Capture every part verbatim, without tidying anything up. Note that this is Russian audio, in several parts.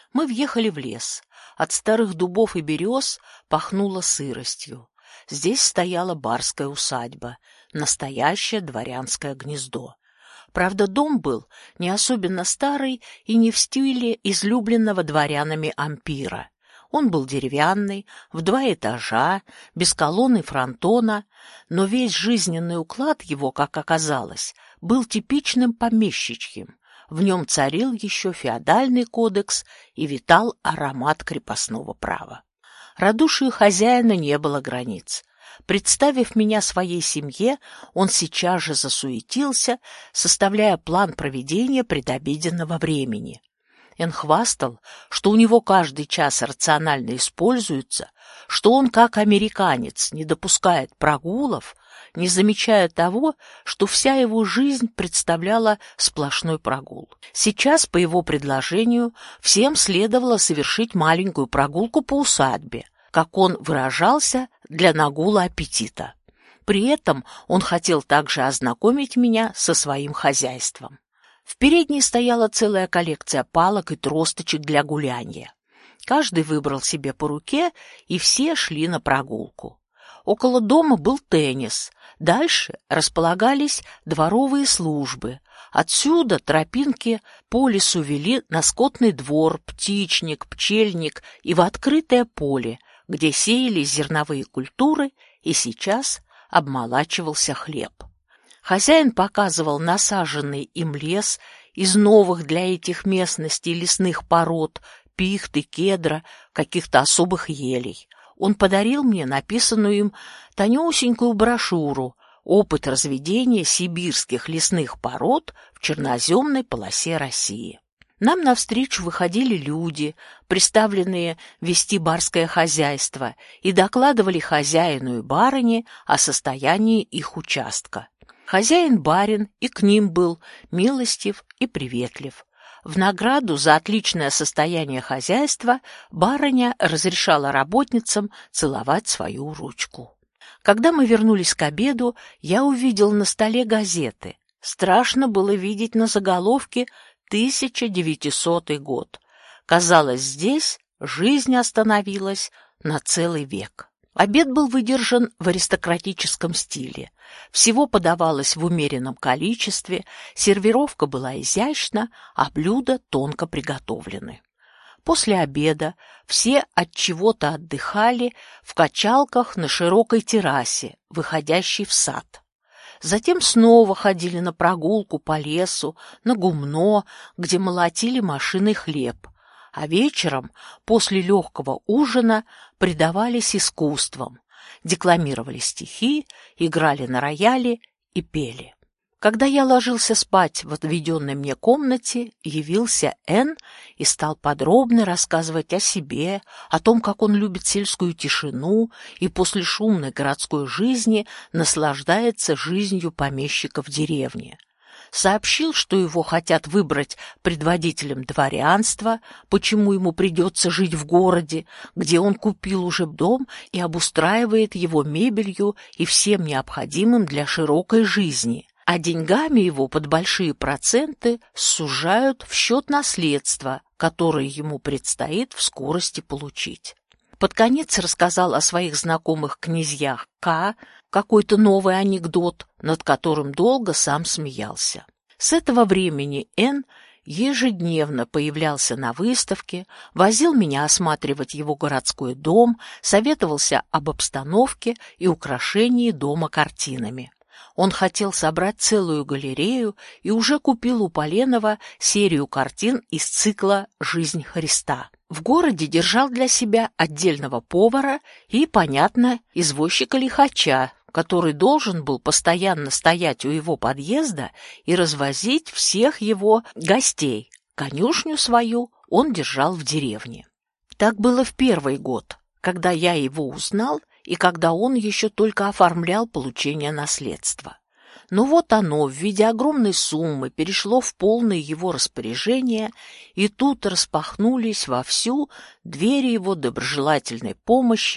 Мы въехали в лес. От старых дубов и берез пахнуло сыростью. Здесь стояла барская усадьба, настоящее дворянское гнездо. Правда, дом был не особенно старый и не в стиле излюбленного дворянами ампира. Он был деревянный, в два этажа, без колонн и фронтона, но весь жизненный уклад его, как оказалось, был типичным помещичьим. В нем царил еще феодальный кодекс и витал аромат крепостного права. Радушию хозяина не было границ. Представив меня своей семье, он сейчас же засуетился, составляя план проведения предобеденного времени. Эн хвастал, что у него каждый час рационально используется, что он, как американец, не допускает прогулов, не замечая того, что вся его жизнь представляла сплошной прогул. Сейчас, по его предложению, всем следовало совершить маленькую прогулку по усадьбе, как он выражался, для нагула аппетита. При этом он хотел также ознакомить меня со своим хозяйством. В передней стояла целая коллекция палок и тросточек для гулянья. Каждый выбрал себе по руке, и все шли на прогулку. Около дома был теннис, дальше располагались дворовые службы. Отсюда тропинки по лесу вели на скотный двор, птичник, пчельник и в открытое поле, где сеялись зерновые культуры, и сейчас обмолачивался хлеб. Хозяин показывал насаженный им лес из новых для этих местностей лесных пород, пихты, кедра, каких-то особых елей. Он подарил мне написанную им тонюсенькую брошюру «Опыт разведения сибирских лесных пород в черноземной полосе России». Нам навстречу выходили люди, приставленные вести барское хозяйство, и докладывали хозяину и барыне о состоянии их участка. Хозяин-барин и к ним был милостив и приветлив. В награду за отличное состояние хозяйства барыня разрешала работницам целовать свою ручку. Когда мы вернулись к обеду, я увидел на столе газеты. Страшно было видеть на заголовке тысяча девятисотый год. Казалось, здесь жизнь остановилась на целый век. Обед был выдержан в аристократическом стиле. Всего подавалось в умеренном количестве, сервировка была изящна, а блюда тонко приготовлены. После обеда все от чего-то отдыхали в качалках на широкой террасе, выходящей в сад. Затем снова ходили на прогулку по лесу, на гумно, где молотили машиной хлеб, а вечером, после легкого ужина, предавались искусствам, декламировали стихи, играли на рояле и пели. Когда я ложился спать в отведенной мне комнате, явился Эн и стал подробно рассказывать о себе, о том, как он любит сельскую тишину и после шумной городской жизни наслаждается жизнью помещика в деревне. Сообщил, что его хотят выбрать предводителем дворянства, почему ему придется жить в городе, где он купил уже дом и обустраивает его мебелью и всем необходимым для широкой жизни. А деньгами его под большие проценты сужают в счет наследства, которое ему предстоит в скорости получить. Под конец рассказал о своих знакомых князьях К, какой-то новый анекдот, над которым долго сам смеялся. С этого времени Н ежедневно появлялся на выставке, возил меня осматривать его городской дом, советовался об обстановке и украшении дома картинами. Он хотел собрать целую галерею и уже купил у Поленова серию картин из цикла «Жизнь Христа». В городе держал для себя отдельного повара и, понятно, извозчика-лихача, который должен был постоянно стоять у его подъезда и развозить всех его гостей. Конюшню свою он держал в деревне. Так было в первый год, когда я его узнал и когда он еще только оформлял получение наследства. Но вот оно в виде огромной суммы перешло в полное его распоряжение, и тут распахнулись вовсю двери его доброжелательной помощи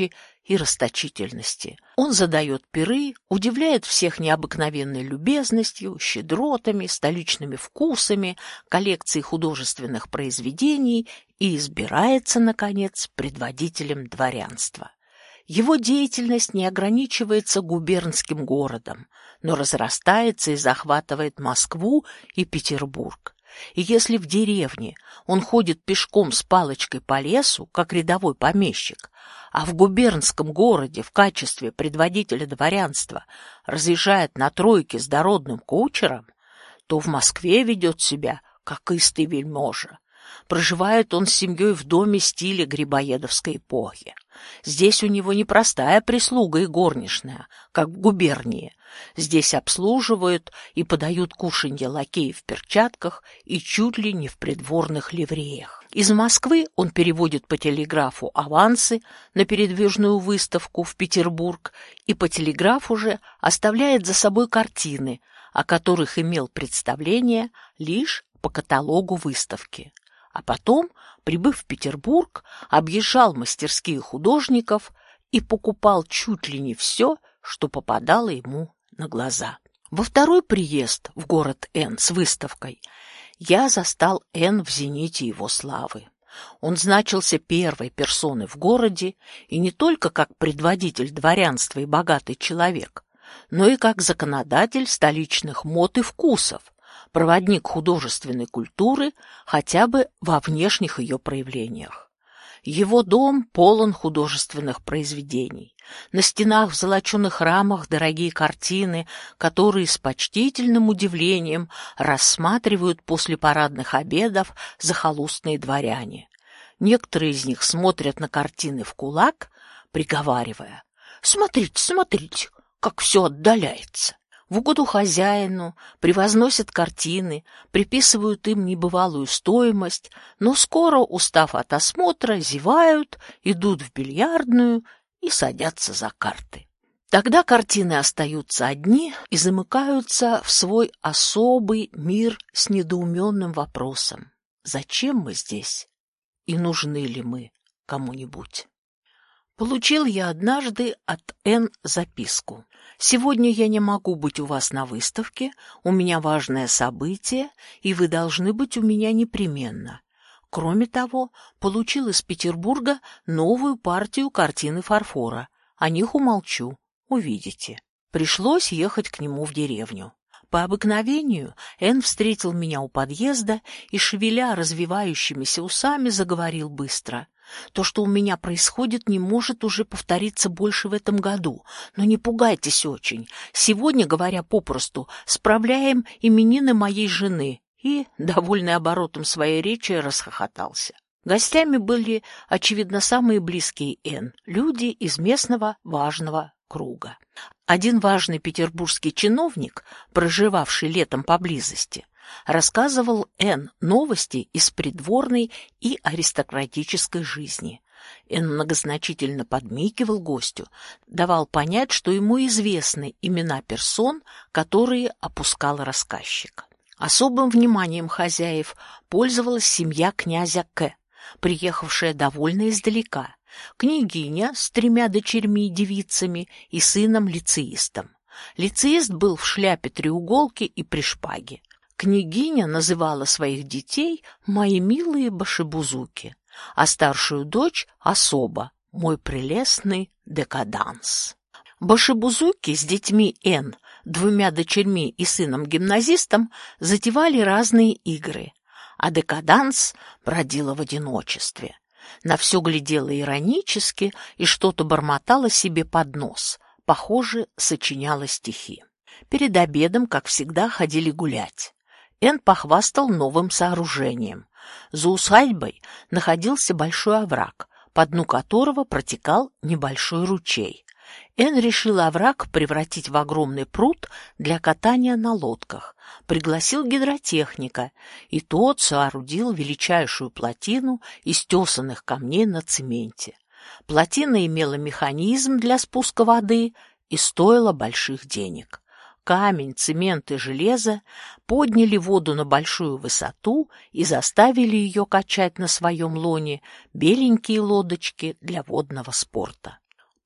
и расточительности. Он задает пиры, удивляет всех необыкновенной любезностью, щедротами, столичными вкусами, коллекцией художественных произведений и избирается, наконец, предводителем дворянства. Его деятельность не ограничивается губернским городом, но разрастается и захватывает Москву и Петербург. И если в деревне он ходит пешком с палочкой по лесу, как рядовой помещик, а в губернском городе в качестве предводителя дворянства разъезжает на тройке с дородным кучером, то в Москве ведет себя, как истый вельможа. Проживает он с семьей в доме стиля грибоедовской эпохи. Здесь у него не простая прислуга и горничная, как в губернии. Здесь обслуживают и подают кушанье лакеи в перчатках и чуть ли не в придворных ливреях. Из Москвы он переводит по телеграфу авансы на передвижную выставку в Петербург и по телеграфу же оставляет за собой картины, о которых имел представление лишь по каталогу выставки. А потом, прибыв в Петербург, объезжал мастерские художников и покупал чуть ли не все, что попадало ему на глаза. Во второй приезд в город Н с выставкой я застал Н в зените его славы. Он значился первой персоной в городе и не только как предводитель дворянства и богатый человек, но и как законодатель столичных мод и вкусов, проводник художественной культуры хотя бы во внешних ее проявлениях. Его дом полон художественных произведений. На стенах в золоченых рамах дорогие картины, которые с почтительным удивлением рассматривают после парадных обедов захолустные дворяне. Некоторые из них смотрят на картины в кулак, приговаривая: «Смотрите, смотрите, как все отдаляется». В угоду хозяину превозносят картины, приписывают им небывалую стоимость, но скоро, устав от осмотра, зевают, идут в бильярдную и садятся за карты. Тогда картины остаются одни и замыкаются в свой особый мир с недоуменным вопросом: зачем мы здесь и нужны ли мы кому-нибудь? Получил я однажды от Н записку: «Сегодня я не могу быть у вас на выставке, у меня важное событие, и вы должны быть у меня непременно. Кроме того, получил из Петербурга новую партию картины фарфора. О них умолчу, увидите». Пришлось ехать к нему в деревню. По обыкновению Н встретил меня у подъезда и, шевеля развивающимися усами, заговорил быстро: «То, что у меня происходит, не может уже повториться больше в этом году. Но не пугайтесь очень. Сегодня, говоря попросту, справляем именины моей жены». И, довольный оборотом своей речи, расхохотался. Гостями были, очевидно, самые близкие Н, люди из местного важного круга. Один важный петербургский чиновник, проживавший летом поблизости, рассказывал Н новости из придворной и аристократической жизни. Н многозначительно подмигивал гостю, давал понять, что ему известны имена персон, которые опускал рассказчик. Особым вниманием хозяев пользовалась семья князя К., приехавшая довольно издалека, княгиня с тремя дочерьми и девицами и сыном-лицеистом. Лицеист был в шляпе-треуголке и при шпаге. Княгиня называла своих детей «мои милые башибузуки», а старшую дочь особо «мой прелестный декаданс». Башибузуки с детьми Н, двумя дочерьми и сыном-гимназистом затевали разные игры, а декаданс бродила в одиночестве. На все глядела иронически и что-то бормотала себе под нос, похоже, сочиняла стихи. Перед обедом, как всегда, ходили гулять. Н похвастал новым сооружением. За усадьбой находился большой овраг, по дну которого протекал небольшой ручей. Н решил овраг превратить в огромный пруд для катания на лодках, пригласил гидротехника, и тот соорудил величайшую плотину из тесаных камней на цементе. Плотина имела механизм для спуска воды и стоила больших денег. Камень, цемент и железо подняли воду на большую высоту и заставили ее качать на своем лоне беленькие лодочки для водного спорта.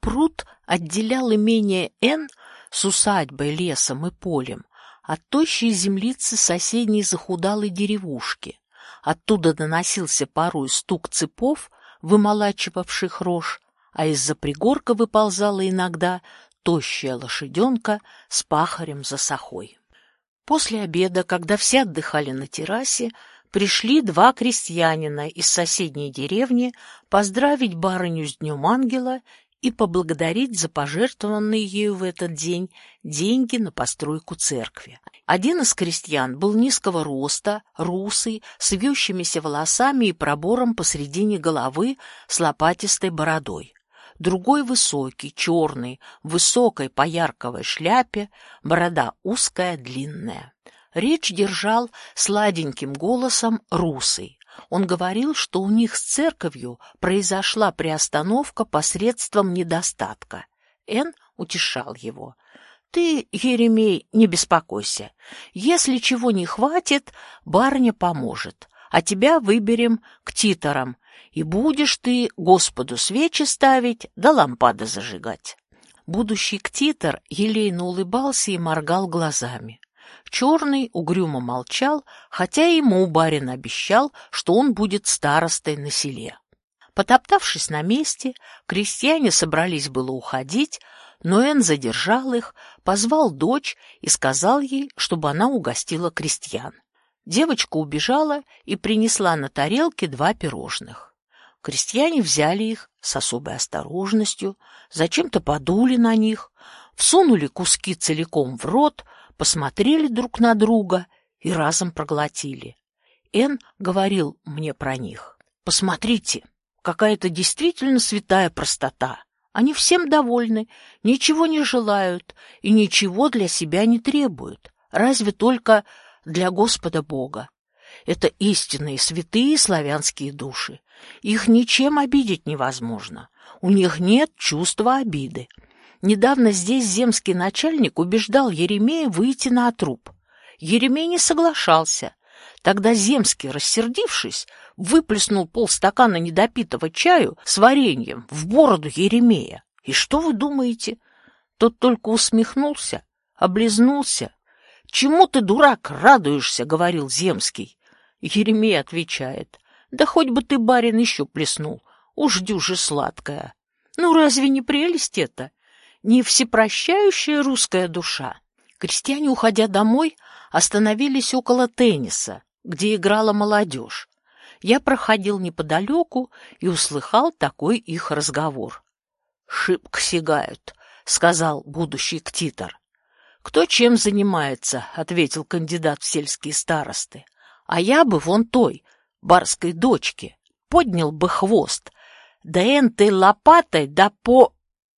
Пруд отделял имение Н с усадьбой, лесом и полем от тощей землицы соседней захудалой деревушки. Оттуда доносился порой стук цепов, вымолачивавших рожь, а из-за пригорка выползала иногда тощая лошаденка с пахарем за сахой. После обеда, когда все отдыхали на террасе, пришли два крестьянина из соседней деревни поздравить барыню с Днем Ангела и поблагодарить за пожертвованные ею в этот день деньги на постройку церкви. Один из крестьян был низкого роста, русый, с вьющимися волосами и пробором посредине головы с лопатистой бородой. Другой высокий, черный, в высокой поярковой шляпе, борода узкая, длинная. Речь держал сладеньким голосом русый. Он говорил, что у них с церковью произошла приостановка посредством недостатка. Н утешал его. «Ты, Еремей, не беспокойся. Если чего не хватит, барыня поможет, а тебя выберем к титорам, и будешь ты Господу свечи ставить да лампады зажигать». Будущий ктитор елейно улыбался и моргал глазами. Черный угрюмо молчал, хотя ему барин обещал, что он будет старостой на селе. Потоптавшись на месте, крестьяне собрались было уходить, но Эн задержал их, позвал дочь и сказал ей, чтобы она угостила крестьян. Девочка убежала и принесла на тарелке два пирожных. Крестьяне взяли их с особой осторожностью, зачем-то подули на них, всунули куски целиком в рот, посмотрели друг на друга и разом проглотили. Эн говорил мне про них. «Посмотрите, какая-то действительно святая простота. Они всем довольны, ничего не желают и ничего для себя не требуют, разве только для Господа Бога. Это истинные святые славянские души. Их ничем обидеть невозможно. У них нет чувства обиды. Недавно здесь земский начальник убеждал Еремея выйти на отруб. Еремей не соглашался. Тогда земский, рассердившись, выплеснул полстакана недопитого чаю с вареньем в бороду Еремея. И что вы думаете? Тот только усмехнулся, облизнулся. «Чему ты, дурак, радуешься?» — говорил земский. Еремей отвечает. «Да хоть бы ты, барин, еще плеснул. Уж дюже сладкая. Ну, разве не прелесть это? Не всепрощающая русская душа?» Крестьяне, уходя домой, остановились около тенниса, где играла молодежь. Я проходил неподалеку и услыхал такой их разговор. «Шибко сигают», — сказал будущий ктитор. «Кто чем занимается?» — ответил кандидат в сельские старосты. «А я бы вон той, барской дочке, поднял бы хвост. Да энтой лопатой да по...»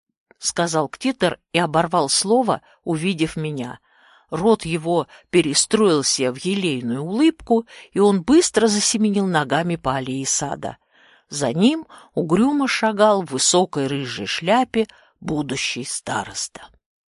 — сказал ктитор и оборвал слово, увидев меня. Рот его перестроился в елейную улыбку, и он быстро засеменил ногами по аллее сада. За ним угрюмо шагал в высокой рыжей шляпе будущий староста.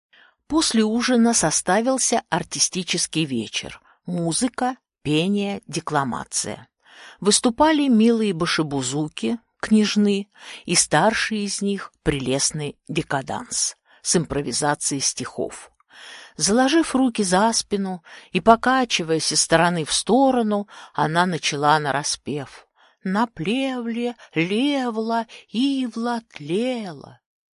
После ужина составился артистический вечер. Музыка, пение, декламация. Выступали милые башибузуки, княжны, и старший из них прелестный декаданс с импровизацией стихов. Заложив руки за спину и покачиваясь из стороны в сторону, она начала нараспев: «На плевле левла, ивла тлела».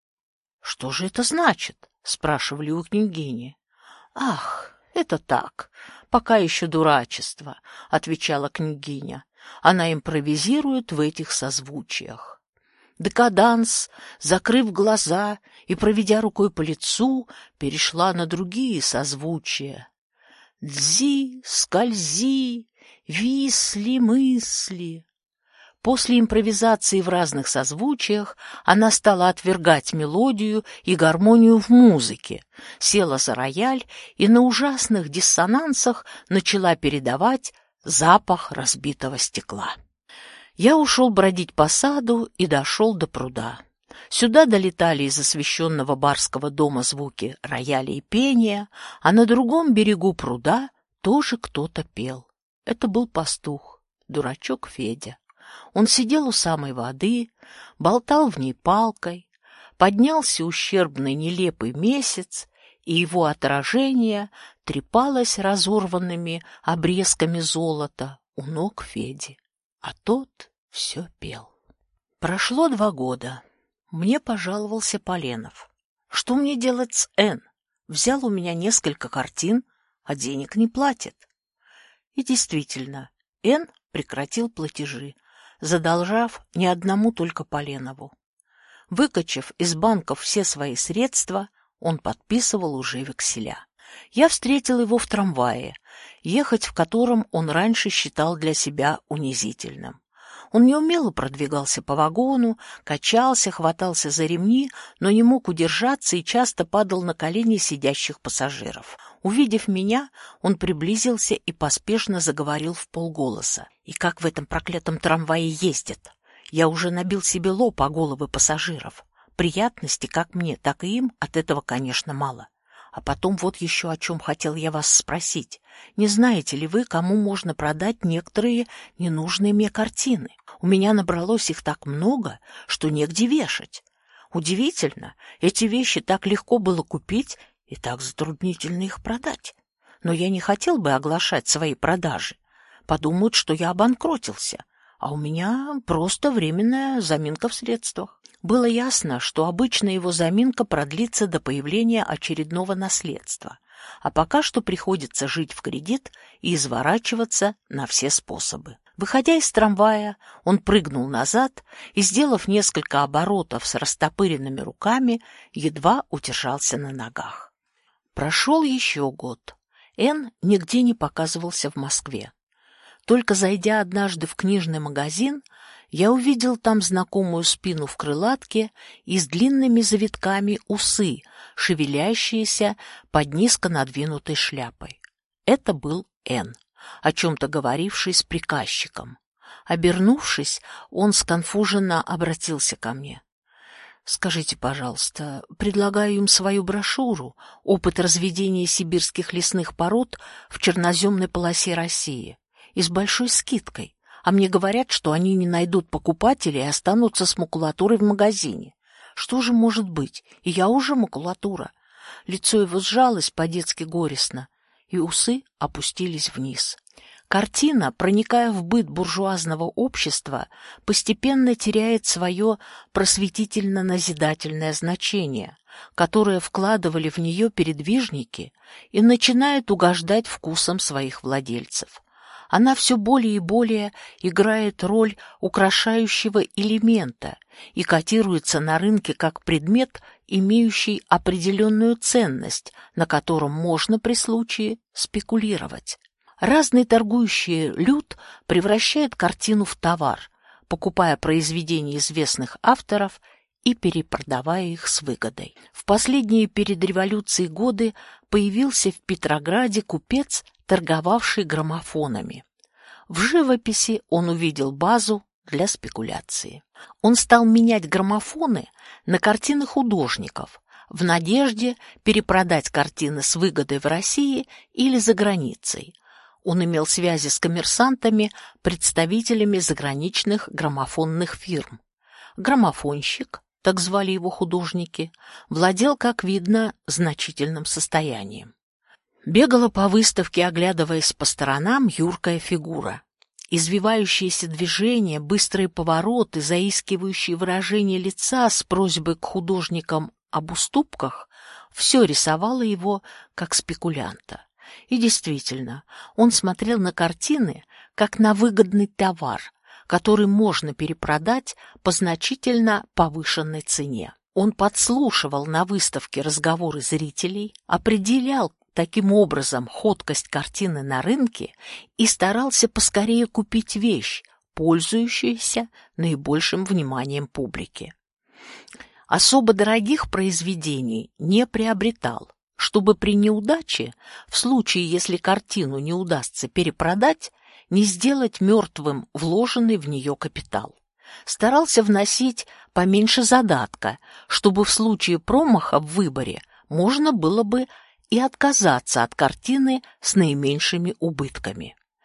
«Что же это значит?» — спрашивали у княгини. «Ах, это так, пока еще дурачество», — отвечала княгиня. Она импровизирует в этих созвучиях. Декаданс, закрыв глаза и проведя рукой по лицу, перешла на другие созвучия. «Дзи, скользи, висли мысли». После импровизации в разных созвучиях она стала отвергать мелодию и гармонию в музыке, села за рояль и на ужасных диссонансах начала передавать запах разбитого стекла. Я ушел бродить по саду и дошел до пруда. Сюда долетали из освещенного барского дома звуки рояля и пения, а на другом берегу пруда тоже кто-то пел. Это был пастух, дурачок Федя. Он сидел у самой воды, болтал в ней палкой. Поднялся ущербный нелепый месяц, и его отражение трепалось разорванными обрезками золота у ног Феди, а тот все пел. Прошло два года. Мне пожаловался Поленов. Что мне делать с Н? Взял у меня несколько картин, а денег не платит. И действительно, Н прекратил платежи, задолжав не одному только Поленову. Выкачав из банков все свои средства, он подписывал уже векселя. Я встретил его в трамвае, ехать в котором он раньше считал для себя унизительным. Он неумело продвигался по вагону, качался, хватался за ремни, но не мог удержаться и часто падал на колени сидящих пассажиров. Увидев меня, он приблизился и поспешно заговорил вполголоса. «И как в этом проклятом трамвае ездят? Я уже набил себе лоб о головы пассажиров. Приятности как мне, так и им от этого, конечно, мало. А потом вот еще о чем хотел я вас спросить. Не знаете ли вы, кому можно продать некоторые ненужные мне картины? У меня набралось их так много, что негде вешать. Удивительно, эти вещи так легко было купить и так затруднительно их продать. Но я не хотел бы оглашать свои продажи. Подумают, что я обанкротился, а у меня просто временная заминка в средствах». Было ясно, что обычно его заминка продлится до появления очередного наследства, а пока что приходится жить в кредит и изворачиваться на все способы. Выходя из трамвая, он прыгнул назад и, сделав несколько оборотов с растопыренными руками, едва удержался на ногах. Прошел еще год. Н нигде не показывался в Москве. Только зайдя однажды в книжный магазин, я увидел там знакомую спину в крылатке и с длинными завитками усы, шевелящиеся под низко надвинутой шляпой. Это был Н, о чем-то говоривший с приказчиком. Обернувшись, он сконфуженно обратился ко мне. «Скажите, пожалуйста, предлагаю им свою брошюру «Опыт разведения сибирских лесных пород в черноземной полосе России» и с большой скидкой. А мне говорят, что они не найдут покупателей и останутся с макулатурой в магазине. Что же может быть? И я уже макулатура». Лицо его сжалось по-детски горестно, и усы опустились вниз. Картина, проникая в быт буржуазного общества, постепенно теряет свое просветительно-назидательное значение, которое вкладывали в нее передвижники, и начинает угождать вкусам своих владельцев. Она все более и более играет роль украшающего элемента и котируется на рынке как предмет, имеющий определенную ценность, на котором можно при случае спекулировать. Разный торгующий люд превращает картину в товар, покупая произведения известных авторов и перепродавая их с выгодой. В последние перед революцией годы появился в Петрограде купец, торговавший граммофонами. В живописи он увидел базу для спекуляции. Он стал менять граммофоны на картины художников в надежде перепродать картины с выгодой в России или за границей. Он имел связи с коммерсантами, представителями заграничных граммофонных фирм. Граммофонщик, так звали его художники, владел, как видно, значительным состоянием. Бегала по выставке, оглядываясь по сторонам, юркая фигура. Извивающиеся движения, быстрые повороты, заискивающие выражения лица с просьбой к художникам об уступках — все рисовало его как спекулянта. И действительно, он смотрел на картины как на выгодный товар, который можно перепродать по значительно повышенной цене. Он подслушивал на выставке разговоры зрителей, определял таким образом ходкость картины на рынке и старался поскорее купить вещь, пользующуюся наибольшим вниманием публики. Особо дорогих произведений не приобретал, чтобы при неудаче, в случае, если картину не удастся перепродать, не сделать мертвым вложенный в нее капитал. Старался вносить поменьше задатка, чтобы в случае промаха в выборе можно было бы и отказаться от картины с наименьшими убытками.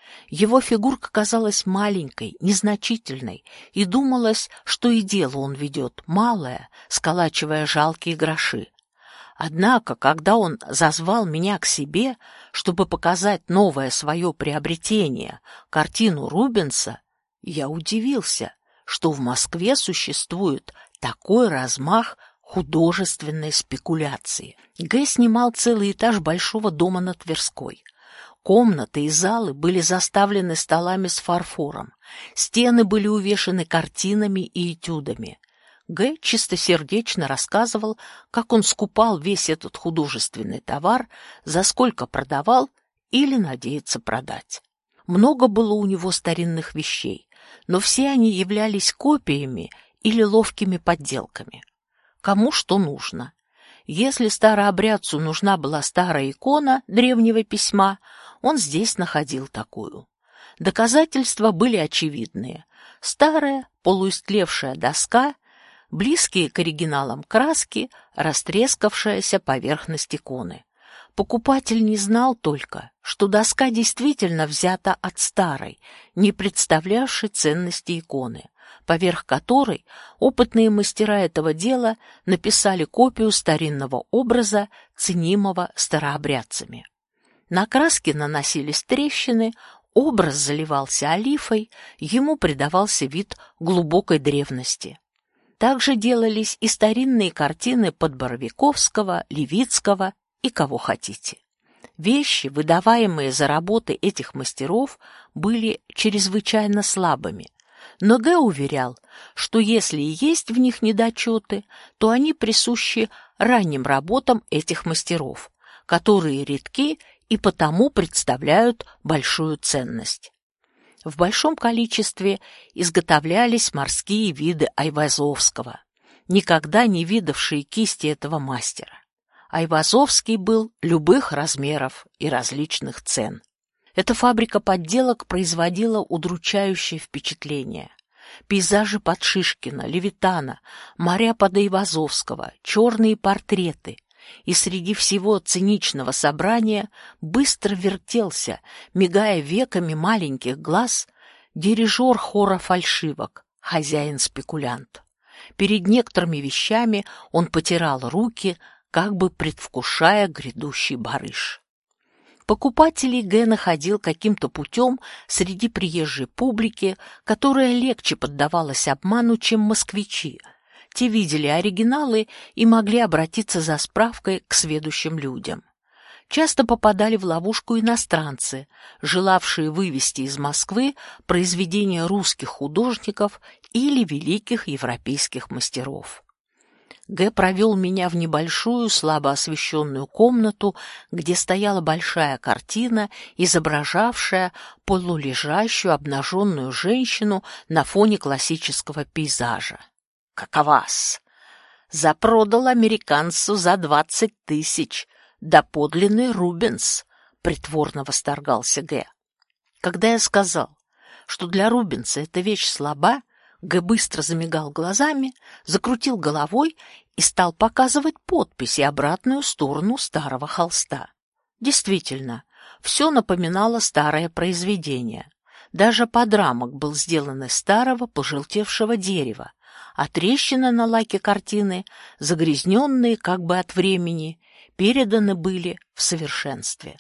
Его фигурка казалась маленькой, незначительной, и думалось, что и дело он ведет малое, сколачивая жалкие гроши. Однако, когда он зазвал меня к себе, чтобы показать новое свое приобретение, картину Рубенса, я удивился, что в Москве существует такой размах художественной спекуляции. Г. снимал целый этаж большого дома на Тверской. Комнаты и залы были заставлены столами с фарфором, стены были увешаны картинами и этюдами. Г. чистосердечно рассказывал, как он скупал весь этот художественный товар, за сколько продавал или надеется продать. Много было у него старинных вещей, но все они являлись копиями или ловкими подделками. Кому что нужно. Если старообрядцу нужна была старая икона древнего письма, он здесь находил такую. Доказательства были очевидные. Старая, полуистлевшая доска, близкие к оригиналам краски, растрескавшаяся поверхность иконы. Покупатель не знал только, что доска действительно взята от старой, не представлявшей ценности иконы, поверх которой опытные мастера этого дела написали копию старинного образа, ценимого старообрядцами. На краски наносились трещины, образ заливался олифой, ему придавался вид глубокой древности. Также делались и старинные картины Подборовиковского, Левицкого и кого хотите. Вещи, выдаваемые за работы этих мастеров, были чрезвычайно слабыми, но Г. уверял, что если и есть в них недочеты, то они присущи ранним работам этих мастеров, которые редки и потому представляют большую ценность. В большом количестве изготовлялись морские виды Айвазовского, никогда не видавшие кисти этого мастера. Айвазовский был любых размеров и различных цен. Эта фабрика подделок производила удручающее впечатление. Пейзажи Подшишкина, Левитана, моря Подайвазовского, черные портреты. И среди всего циничного собрания быстро вертелся, мигая веками маленьких глаз, дирижер хора фальшивок, хозяин-спекулянт. Перед некоторыми вещами он потирал руки, как бы предвкушая грядущий барыш. Покупателей Г. находил каким-то путем среди приезжей публики, которая легче поддавалась обману, чем москвичи. Те видели оригиналы и могли обратиться за справкой к сведущим людям. Часто попадали в ловушку иностранцы, желавшие вывести из Москвы произведения русских художников или великих европейских мастеров. Г. провел меня в небольшую, слабо освещенную комнату, где стояла большая картина, изображавшая полулежащую обнаженную женщину на фоне классического пейзажа. Какова-с? Запродал американцу за двадцать тысяч, доподлинный Рубенс, притворно восторгался Г. Когда я сказал, что для Рубенса эта вещь слаба, Г. быстро замигал глазами, закрутил головой и стал показывать подпись и обратную сторону старого холста. Действительно, все напоминало старое произведение. Даже подрамок был сделан из старого пожелтевшего дерева, а трещины на лаке картины, загрязненные как бы от времени, переданы были в совершенстве.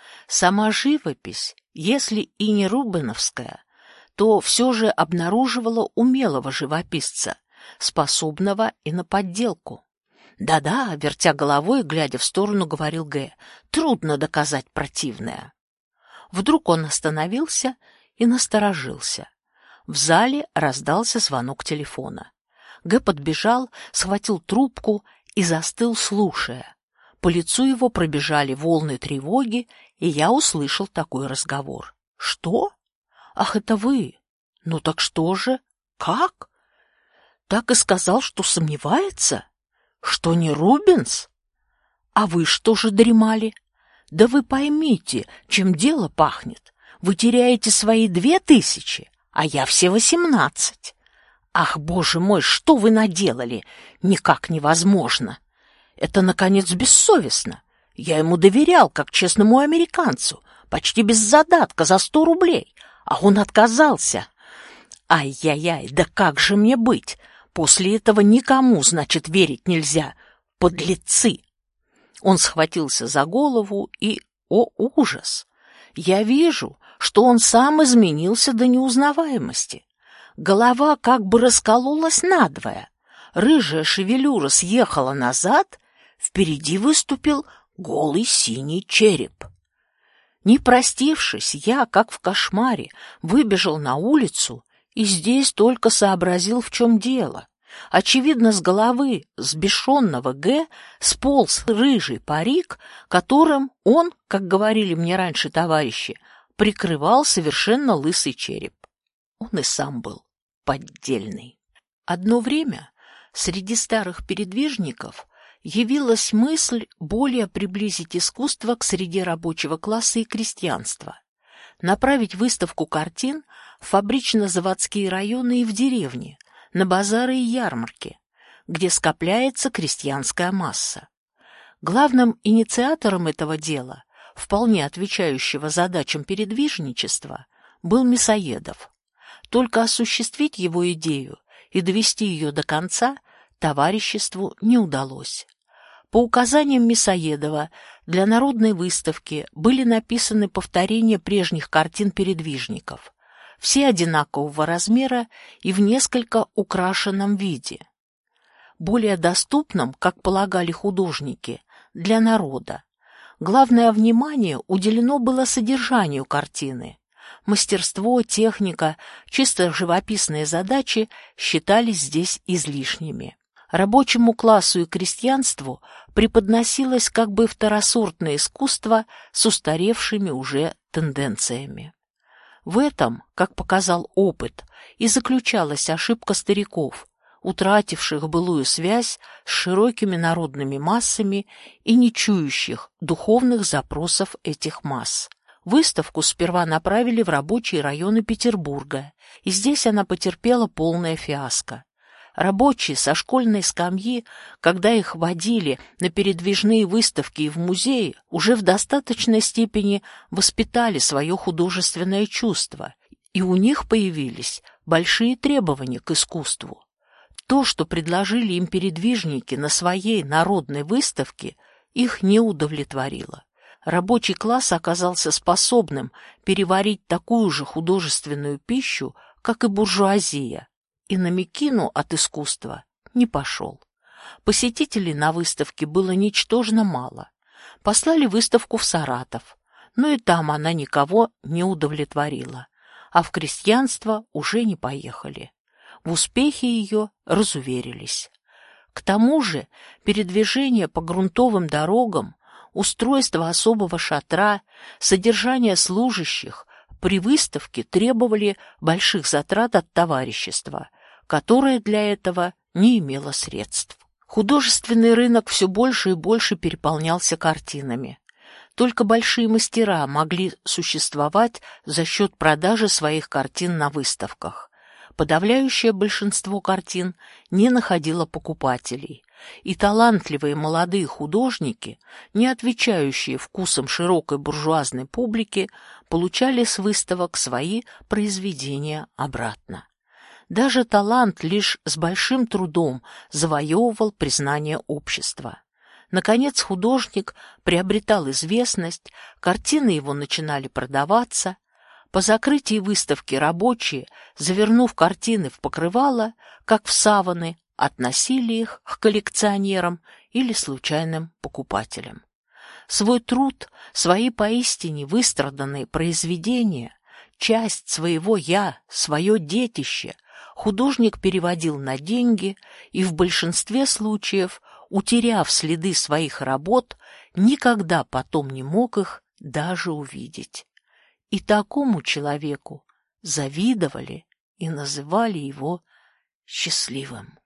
Сама живопись, если и не рубеновская, то все же обнаруживала умелого живописца, способного и на подделку. «Да-да», — вертя головой, глядя в сторону, говорил Г., — «трудно доказать противное». Вдруг он остановился и насторожился. В зале раздался звонок телефона. Г. подбежал, схватил трубку и застыл, слушая. По лицу его пробежали волны тревоги, и я услышал такой разговор. «Что? Ах, это вы? Ну так что же? Как? Так и сказал, что сомневается? Что не Рубенс? А вы что же дремали? Да вы поймите, чем дело пахнет. Вы теряете свои две тысячи, а я все восемнадцать. Ах, боже мой, что вы наделали? Никак невозможно. Это, наконец, бессовестно. Я ему доверял, как честному американцу. почти без задатка, за сто рублей, а он отказался. Ай-яй-яй, да как же мне быть? После этого никому, значит, верить нельзя. Подлецы! Он схватился за голову и, о ужас! Я вижу, что он сам изменился до неузнаваемости. Голова как бы раскололась надвое. Рыжая шевелюра съехала назад, впереди выступил голый синий череп. Не простившись, я, как в кошмаре, выбежал на улицу и здесь только сообразил, в чем дело. Очевидно, с головы сбешенного Г сполз рыжий парик, которым он, как говорили мне раньше товарищи, прикрывал совершенно лысый череп. Он и сам был поддельный. Одно время среди старых передвижников явилась мысль более приблизить искусство к среде рабочего класса и крестьянства, направить выставку картин в фабрично-заводские районы и в деревни, на базары и ярмарки, где скопляется крестьянская масса. Главным инициатором этого дела, вполне отвечающего задачам передвижничества, был Мясоедов. Только осуществить его идею и довести ее до конца товариществу не удалось. По указаниям Мясоедова для народной выставки были написаны повторения прежних картин передвижников, все одинакового размера и в несколько украшенном виде. Более доступном, как полагали художники, для народа. Главное внимание уделено было содержанию картины. Мастерство, техника, чисто живописные задачи считались здесь излишними. Рабочему классу и крестьянству преподносилось как бы второсортное искусство с устаревшими уже тенденциями. В этом, как показал опыт, и заключалась ошибка стариков, утративших былую связь с широкими народными массами и не чующих духовных запросов этих масс. Выставку сперва направили в рабочие районы Петербурга, и здесь она потерпела полное фиаско. Рабочие со школьной скамьи, когда их водили на передвижные выставки и в музеи, уже в достаточной степени воспитали свое художественное чувство, и у них появились большие требования к искусству. То, что предложили им передвижники на своей народной выставке, их не удовлетворило. Рабочий класс оказался способным переварить такую же художественную пищу, как и буржуазия, и на мекину от искусства не пошел. Посетителей на выставке было ничтожно мало. Послали выставку в Саратов, но и там она никого не удовлетворила, а в крестьянство уже не поехали. В успехе ее разуверились. К тому же передвижение по грунтовым дорогам, устройство особого шатра, содержание служащих при выставке требовали больших затрат от товарищества, которое для этого не имело средств. Художественный рынок все больше и больше переполнялся картинами. Только большие мастера могли существовать за счет продажи своих картин на выставках. Подавляющее большинство картин не находило покупателей, и талантливые молодые художники, не отвечающие вкусам широкой буржуазной публики, получали с выставок свои произведения обратно. Даже талант лишь с большим трудом завоевывал признание общества. Наконец художник приобретал известность, картины его начинали продаваться. По закрытии выставки рабочие, завернув картины в покрывало, как в саваны, относили их к коллекционерам или случайным покупателям. Свой труд, свои поистине выстраданные произведения, часть своего «я», свое детище художник переводил на деньги и в большинстве случаев, утеряв следы своих работ, никогда потом не мог их даже увидеть. И такому человеку завидовали и называли его счастливым.